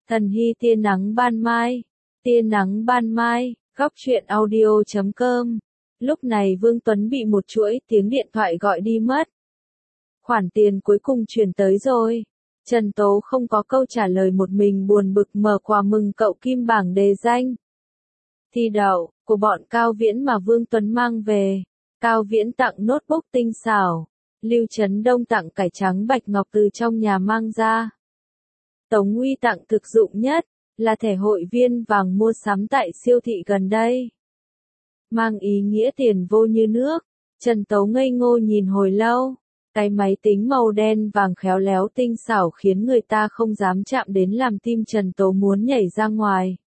Thần hy tia nắng ban mai. Tia nắng ban mai, góc truyện audio.com. Lúc này Vương Tuấn bị một chuỗi tiếng điện thoại gọi đi mất. Khoản tiền cuối cùng chuyển tới rồi. Trần Tố không có câu trả lời, một mình buồn bực mở quà mừng cậu kim bảng đề danh thi đậu của bọn Cao Viễn mà Vương Tuấn mang về. Cao Viễn tặng notebook tinh xảo. Lưu Trấn Đông tặng cải trắng bạch ngọc từ trong nhà mang ra. Tống Uy tặng thực dụng nhất, là thẻ hội viên vàng mua sắm tại siêu thị gần đây. Mang ý nghĩa tiền vô như nước. Trần Tố ngây ngô nhìn hồi lâu. Cái máy tính màu đen vàng khéo léo tinh xảo khiến người ta không dám chạm đến, làm tim Trần Tố muốn nhảy ra ngoài.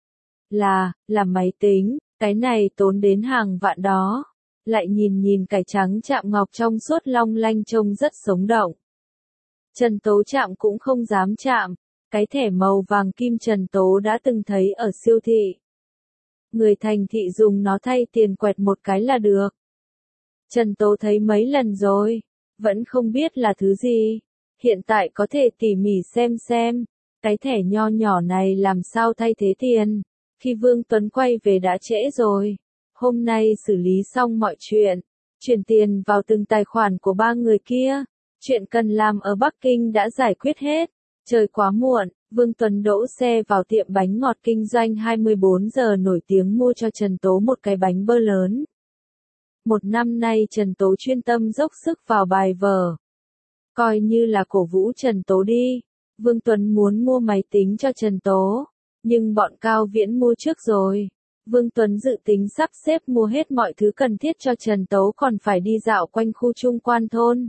Là máy tính, cái này tốn đến hàng vạn đó. Lại nhìn cải trắng chạm ngọc trong suốt long lanh trông rất sống động. Trần Tố chạm cũng không dám chạm. Cái thẻ màu vàng kim Trần Tố đã từng thấy ở siêu thị. Người thành thị dùng nó thay tiền quẹt một cái là được. Trần Tố thấy mấy lần rồi, vẫn không biết là thứ gì. Hiện tại có thể tỉ mỉ xem, cái thẻ nho nhỏ này làm sao thay thế tiền. Khi Vương Tuấn quay về đã trễ rồi. Hôm nay xử lý xong mọi chuyện, chuyển tiền vào từng tài khoản của ba người kia. Chuyện cần làm ở Bắc Kinh đã giải quyết hết. Trời quá muộn, Vương Tuấn đỗ xe vào tiệm bánh ngọt kinh doanh 24 giờ nổi tiếng mua cho Trần Tố một cái bánh bơ lớn. Một năm nay Trần Tố chuyên tâm dốc sức vào bài vở. Coi như là cổ vũ Trần Tố đi. Vương Tuấn muốn mua máy tính cho Trần Tố, nhưng bọn Cao Viễn mua trước rồi. Vương Tuấn dự tính sắp xếp mua hết mọi thứ cần thiết cho Trần Tố, còn phải đi dạo quanh khu Trung Quan thôn.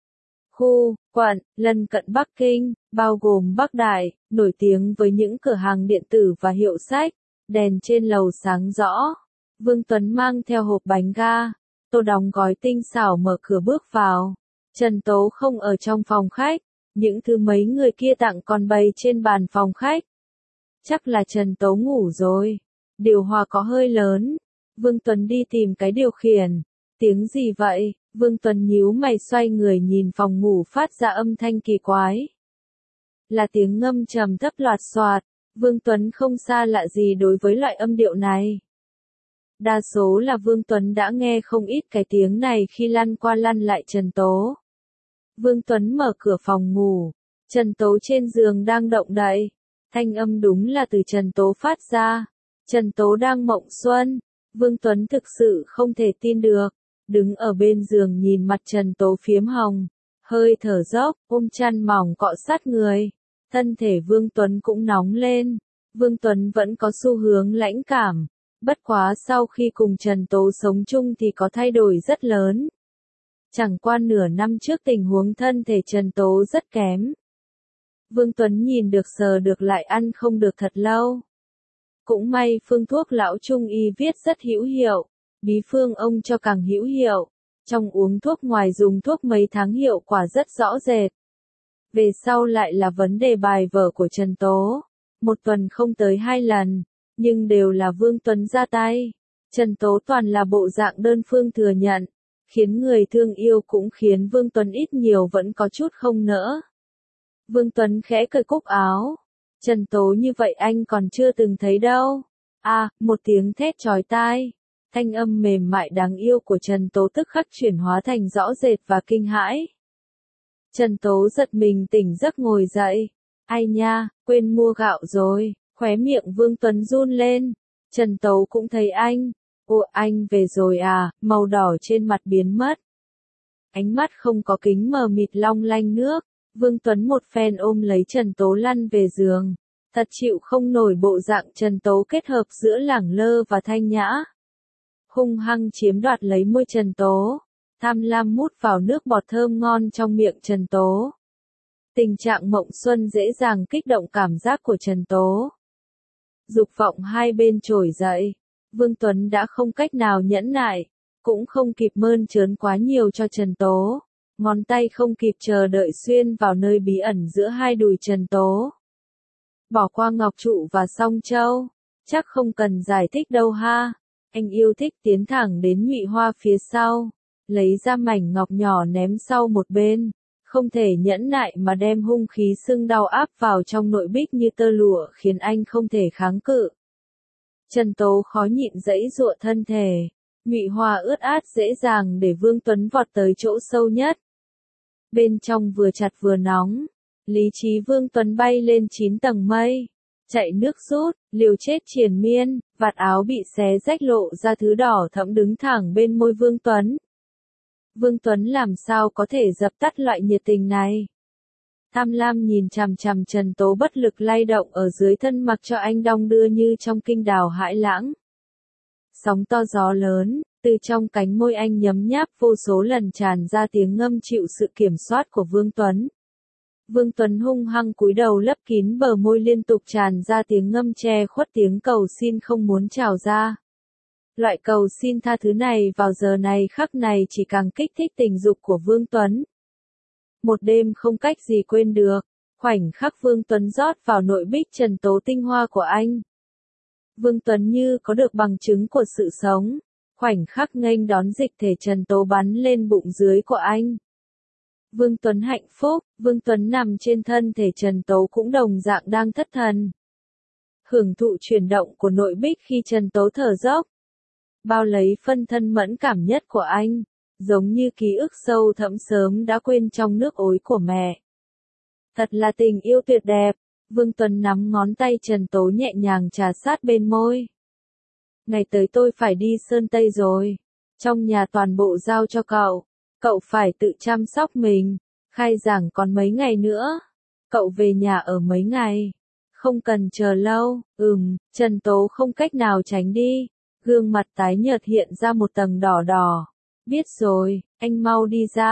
Khu, quận, lân cận Bắc Kinh, bao gồm Bắc Đại, nổi tiếng với những cửa hàng điện tử và hiệu sách, đèn trên lầu sáng rõ. Vương Tuấn mang theo hộp bánh ga, tô đóng gói tinh xảo mở cửa bước vào. Trần Tố không ở trong phòng khách, những thứ mấy người kia tặng còn bày trên bàn phòng khách. Chắc là Trần Tố ngủ rồi. Điều hòa có hơi lớn. Vương Tuấn đi tìm cái điều khiển. Tiếng gì vậy? Vương Tuấn nhíu mày xoay người nhìn phòng ngủ phát ra âm thanh kỳ quái. Là tiếng ngâm trầm thấp loạt xoạt. Vương Tuấn không xa lạ gì đối với loại âm điệu này. Đa số là Vương Tuấn đã nghe không ít cái tiếng này khi lăn qua lăn lại Trần Tố. Vương Tuấn mở cửa phòng ngủ. Trần Tố trên giường đang động đậy. Thanh âm đúng là từ Trần Tố phát ra. Trần Tố đang mộng xuân. Vương Tuấn thực sự không thể tin được. Đứng ở bên giường nhìn mặt Trần Tố phiếm hồng. Hơi thở dốc, ôm chăn mỏng cọ sát người. Thân thể Vương Tuấn cũng nóng lên. Vương Tuấn vẫn có xu hướng lãnh cảm. Bất quá sau khi cùng Trần Tố sống chung thì có thay đổi rất lớn. Chẳng qua nửa năm trước tình huống thân thể Trần Tố rất kém. Vương Tuấn nhìn được sờ được lại ăn không được thật lâu. Cũng may phương thuốc lão trung y viết rất hữu hiệu, bí phương ông cho càng hữu hiệu. Trong uống thuốc ngoài dùng thuốc mấy tháng hiệu quả rất rõ rệt. Về sau lại là vấn đề bài vở của Trần Tố. Một tuần không tới 2 lần, nhưng đều là Vương Tuấn ra tay. Trần Tố toàn là bộ dạng đơn phương thừa nhận, khiến người thương yêu cũng khiến Vương Tuấn ít nhiều vẫn có chút không nỡ. Vương Tuấn khẽ cởi cúc áo. Trần Tố như vậy anh còn chưa từng thấy đâu. Một tiếng thét chói tai. Thanh âm mềm mại đáng yêu của Trần Tố tức khắc chuyển hóa thành rõ rệt và kinh hãi. Trần Tố giật mình tỉnh giấc ngồi dậy. Ai nha, quên mua gạo rồi. Khóe miệng Vương Tuấn run lên. Trần Tố cũng thấy anh. Ồ, anh về rồi à? Màu đỏ trên mặt biến mất. Ánh mắt không có kính mờ mịt long lanh nước. Vương Tuấn một phen ôm lấy Trần Tố lăn về giường. Thật chịu không nổi bộ dạng Trần Tố kết hợp giữa lẳng lơ và thanh nhã. Hung hăng chiếm đoạt lấy môi Trần Tố. Tham lam mút vào nước bọt thơm ngon trong miệng Trần Tố. Tình trạng mộng xuân dễ dàng kích động cảm giác của Trần Tố. Dục vọng hai bên trồi dậy. Vương Tuấn đã không cách nào nhẫn nại. Cũng không kịp mơn trớn quá nhiều cho Trần Tố. Ngón tay không kịp chờ đợi xuyên vào nơi bí ẩn giữa hai đùi Trần Tố. Bỏ qua ngọc trụ và song châu. Chắc không cần giải thích đâu ha. Anh yêu thích tiến thẳng đến nhụy hoa phía sau. Lấy ra mảnh ngọc nhỏ ném sau một bên. Không thể nhẫn nại mà đem hung khí sưng đau áp vào trong nội bích như tơ lụa khiến anh không thể kháng cự. Trần Tố khó nhịn giãy giụa thân thể. Ngụy Hoa ướt át dễ dàng để Vương Tuấn vọt tới chỗ sâu nhất. Bên trong vừa chặt vừa nóng. Lý trí Vương Tuấn bay lên 9 tầng mây. Chạy nước rút, liều chết triền miên, vạt áo bị xé rách lộ ra thứ đỏ thẫm đứng thẳng bên môi Vương Tuấn. Vương Tuấn làm sao có thể dập tắt loại nhiệt tình này? Tham lam nhìn chằm chằm Trần Tố bất lực lay động ở dưới thân mặc cho anh đong đưa như trong kinh đào hãi lãng. Sóng to gió lớn, từ trong cánh môi anh nhấm nháp vô số lần tràn ra tiếng ngâm chịu sự kiểm soát của Vương Tuấn. Vương Tuấn hung hăng cúi đầu lấp kín bờ môi liên tục tràn ra tiếng ngâm che khuất tiếng cầu xin không muốn trào ra. Loại cầu xin tha thứ này vào giờ này khắc này chỉ càng kích thích tình dục của Vương Tuấn. Một đêm không cách gì quên được, khoảnh khắc Vương Tuấn rót vào nội bích Trần Tố tinh hoa của anh. Vương Tuấn như có được bằng chứng của sự sống, khoảnh khắc nghênh đón dịch thể Trần Tố bắn lên bụng dưới của anh. Vương Tuấn hạnh phúc, Vương Tuấn nằm trên thân thể Trần Tố cũng đồng dạng đang thất thần. Hưởng thụ chuyển động của nội bích khi Trần Tố thở dốc. Bao lấy phân thân mẫn cảm nhất của anh, giống như ký ức sâu thẳm sớm đã quên trong nước ối của mẹ. Thật là tình yêu tuyệt đẹp, Vương Tuấn nắm ngón tay Trần Tố nhẹ nhàng trà sát bên môi. Ngày tới tôi phải đi Sơn Tây rồi, trong nhà toàn bộ giao cho cậu phải tự chăm sóc mình, khai giảng còn mấy ngày nữa, cậu về nhà ở mấy ngày, không cần chờ lâu, Trần Tố không cách nào tránh đi. Gương mặt tái nhợt hiện ra một tầng đỏ đỏ. Biết rồi, anh mau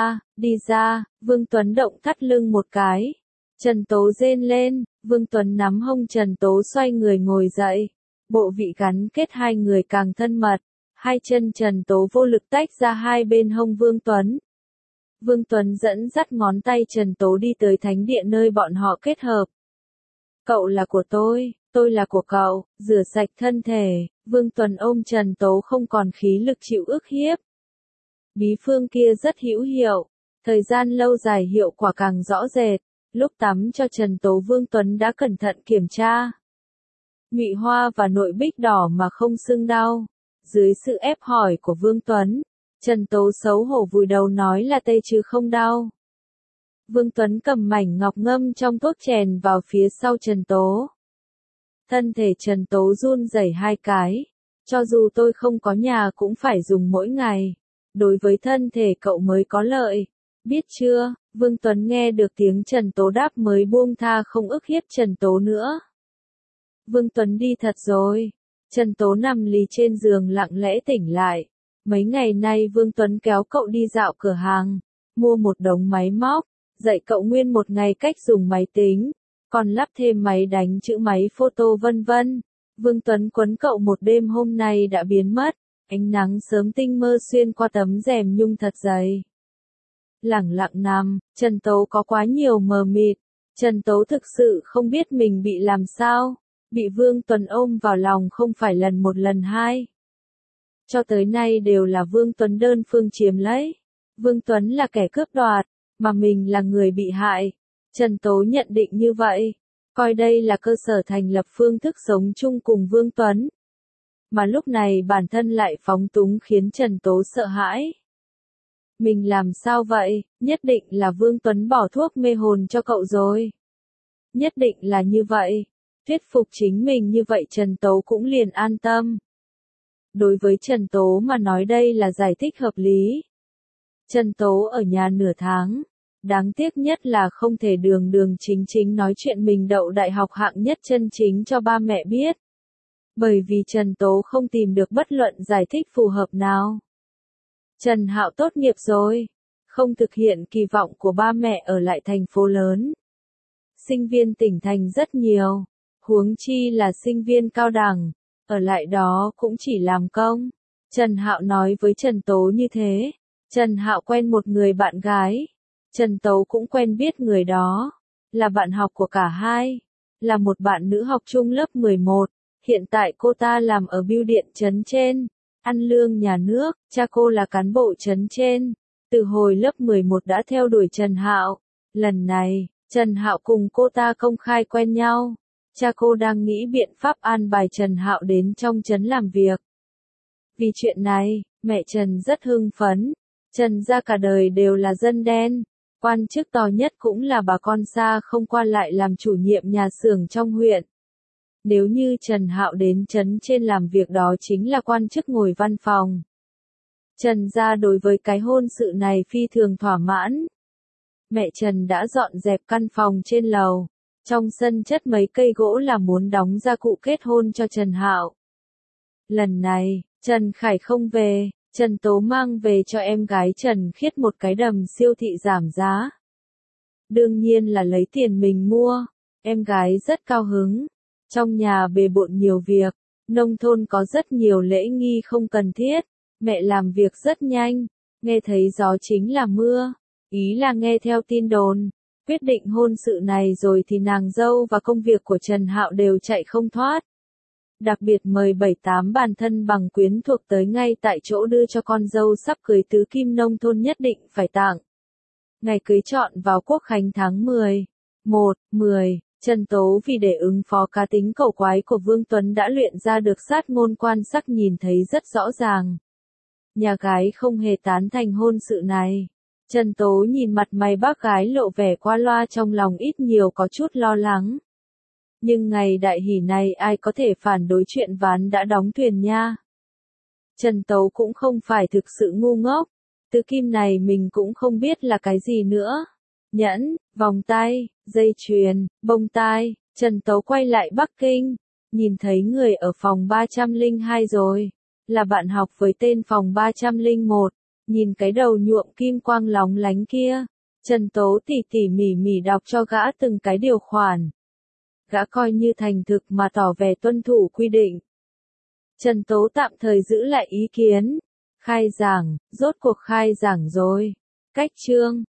đi ra, Vương Tuấn động thắt lưng một cái. Trần Tố rên lên, Vương Tuấn nắm hông Trần Tố xoay người ngồi dậy. Bộ vị gắn kết hai người càng thân mật. Hai chân Trần Tố vô lực tách ra hai bên hông Vương Tuấn. Vương Tuấn dẫn dắt ngón tay Trần Tố đi tới thánh địa nơi bọn họ kết hợp. Cậu là của tôi là của cậu, rửa sạch thân thể, Vương Tuấn ôm Trần Tố không còn khí lực chịu ức hiếp. Bí phương kia rất hữu hiệu, thời gian lâu dài hiệu quả càng rõ rệt, lúc tắm cho Trần Tố Vương Tuấn đã cẩn thận kiểm tra. Ngụy Hoa và nội bích đỏ mà không sưng đau, dưới sự ép hỏi của Vương Tuấn, Trần Tố xấu hổ vùi đầu nói là tê chứ không đau. Vương Tuấn cầm mảnh ngọc ngâm trong thuốc chèn vào phía sau Trần Tố. Thân thể Trần Tố run rẩy hai cái. Cho dù tôi không có nhà cũng phải dùng mỗi ngày. Đối với thân thể cậu mới có lợi. Biết chưa, Vương Tuấn nghe được tiếng Trần Tố đáp mới buông tha không ức hiếp Trần Tố nữa. Vương Tuấn đi thật rồi. Trần Tố nằm lì trên giường lặng lẽ tỉnh lại. Mấy ngày nay Vương Tuấn kéo cậu đi dạo cửa hàng. Mua một đống máy móc. Dạy cậu nguyên một ngày cách dùng máy tính. Còn lắp thêm máy đánh chữ máy photo vân vân. Vương Tuấn quấn cậu một đêm hôm nay đã biến mất. Ánh nắng sớm tinh mơ xuyên qua tấm rèm nhung thật dày. Lẳng lặng nằm, Trần Tố có quá nhiều mờ mịt. Trần Tố thực sự không biết mình bị làm sao. Bị Vương Tuấn ôm vào lòng không phải lần một lần hai. Cho tới nay đều là Vương Tuấn đơn phương chiếm lấy. Vương Tuấn là kẻ cướp đoạt, mà mình là người bị hại. Trần Tố nhận định như vậy, coi đây là cơ sở thành lập phương thức sống chung cùng Vương Tuấn. Mà lúc này bản thân lại phóng túng khiến Trần Tố sợ hãi. Mình làm sao vậy, nhất định là Vương Tuấn bỏ thuốc mê hồn cho cậu rồi. Nhất định là như vậy, thuyết phục chính mình như vậy Trần Tố cũng liền an tâm. Đối với Trần Tố mà nói đây là giải thích hợp lý. Trần Tố ở nhà nửa tháng. Đáng tiếc nhất là không thể đường đường chính chính nói chuyện mình đậu đại học hạng nhất chân chính cho ba mẹ biết. Bởi vì Trần Tố không tìm được bất luận giải thích phù hợp nào. Trần Hạo tốt nghiệp rồi, không thực hiện kỳ vọng của ba mẹ ở lại thành phố lớn. Sinh viên tỉnh thành rất nhiều, huống chi là sinh viên cao đẳng, ở lại đó cũng chỉ làm công. Trần Hạo nói với Trần Tố như thế. Trần Hạo quen một người bạn gái. Trần Tố cũng quen biết người đó, là bạn học của cả hai, là một bạn nữ học chung lớp 11, hiện tại cô ta làm ở bưu điện trấn trên, ăn lương nhà nước, cha cô là cán bộ trấn trên, từ hồi lớp 11 đã theo đuổi Trần Hạo, Lần này, Trần Hạo cùng cô ta công khai quen nhau. Cha cô đang nghĩ biện pháp an bài Trần Hạo đến trong trấn làm việc. Vì chuyện này, mẹ Trần rất hưng phấn. Trần gia cả đời đều là dân đen. Quan chức to nhất cũng là bà con xa không qua lại làm chủ nhiệm nhà xưởng trong huyện. Nếu như Trần Hạo đến trấn trên làm việc đó chính là quan chức ngồi văn phòng. Trần gia đối với cái hôn sự này phi thường thỏa mãn. Mẹ Trần đã dọn dẹp căn phòng trên lầu. Trong sân chất mấy cây gỗ là muốn đóng gia cụ kết hôn cho Trần Hạo. Lần này, Trần Khải không về, Trần Tố mang về cho em gái Trần Khiết một cái đầm siêu thị giảm giá. Đương nhiên là lấy tiền mình mua, em gái rất cao hứng. Trong nhà bề bộn nhiều việc, nông thôn có rất nhiều lễ nghi không cần thiết, mẹ làm việc rất nhanh, nghe thấy gió chính là mưa, ý là nghe theo tin đồn. Quyết định hôn sự này rồi thì nàng dâu và công việc của Trần Hạo đều chạy không thoát. Đặc biệt mời 7-8 bản thân bằng quyến thuộc tới ngay tại chỗ đưa cho con dâu sắp cưới tứ kim nông thôn nhất định phải tặng. Ngày cưới chọn vào Quốc khánh tháng 10. 10, Trần Tố vì để ứng phó cá tính cẩu quái của Vương Tuấn đã luyện ra được sát ngôn quan sắc nhìn thấy rất rõ ràng. Nhà gái không hề tán thành hôn sự này. Trần Tố nhìn mặt mày bác gái lộ vẻ qua loa trong lòng ít nhiều có chút lo lắng. Nhưng ngày đại hỷ này ai có thể phản đối chuyện ván đã đóng thuyền nha. Trần Tố cũng không phải thực sự ngu ngốc. Tứ kim này mình cũng không biết là cái gì nữa. Nhẫn, vòng tay, dây chuyền, bông tai. Trần Tố quay lại Bắc Kinh. Nhìn thấy người ở phòng 302 rồi. Là bạn học với tên phòng 301. Nhìn cái đầu nhuộm kim quang lóng lánh kia. Trần Tố tỉ tỉ mỉ mỉ đọc cho gã từng cái điều khoản. Gã coi như thành thực mà tỏ vẻ tuân thủ quy định. Trần Tố tạm thời giữ lại ý kiến. Khai giảng, rốt cuộc khai giảng rồi. Cách chương.